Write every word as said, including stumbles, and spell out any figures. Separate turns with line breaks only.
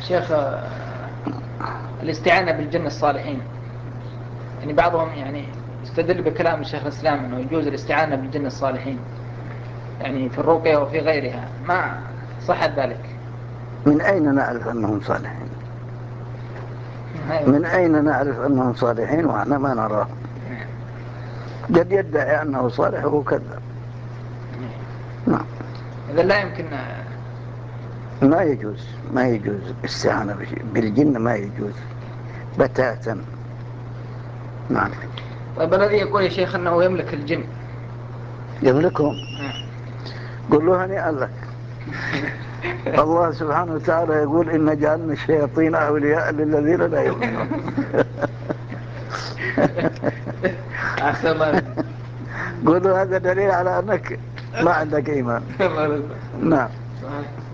شيخ الاستعانة بالجن الصالحين، يعني بعضهم يعني يستدل بكلام الشيخ الإسلام أنه يجوز الاستعانة بالجن الصالحين يعني في الرقية وفي غيرها، ما صحت ذلك؟
من أين نعرف أنهم صالحين؟ من أين نعرف أنهم صالحين وإحنا ما نراهم؟ قد يدعي أنه صالح وهو كذاب. نعم.
إذا لا يمكن،
ما يجوز ما يجوز استعانة بالجن، ما يجوز بتاتا. نعم.
طيب الذي يقول يا شيخ أنه يملك الجن،
يملكهم، قل له هنيئا لك. الله سبحانه وتعالى يقول إن جعلنا الشياطين أولياء للذين لا يؤمنون. قل له هذا دليل على أنك ما عندك إيمان. نعم.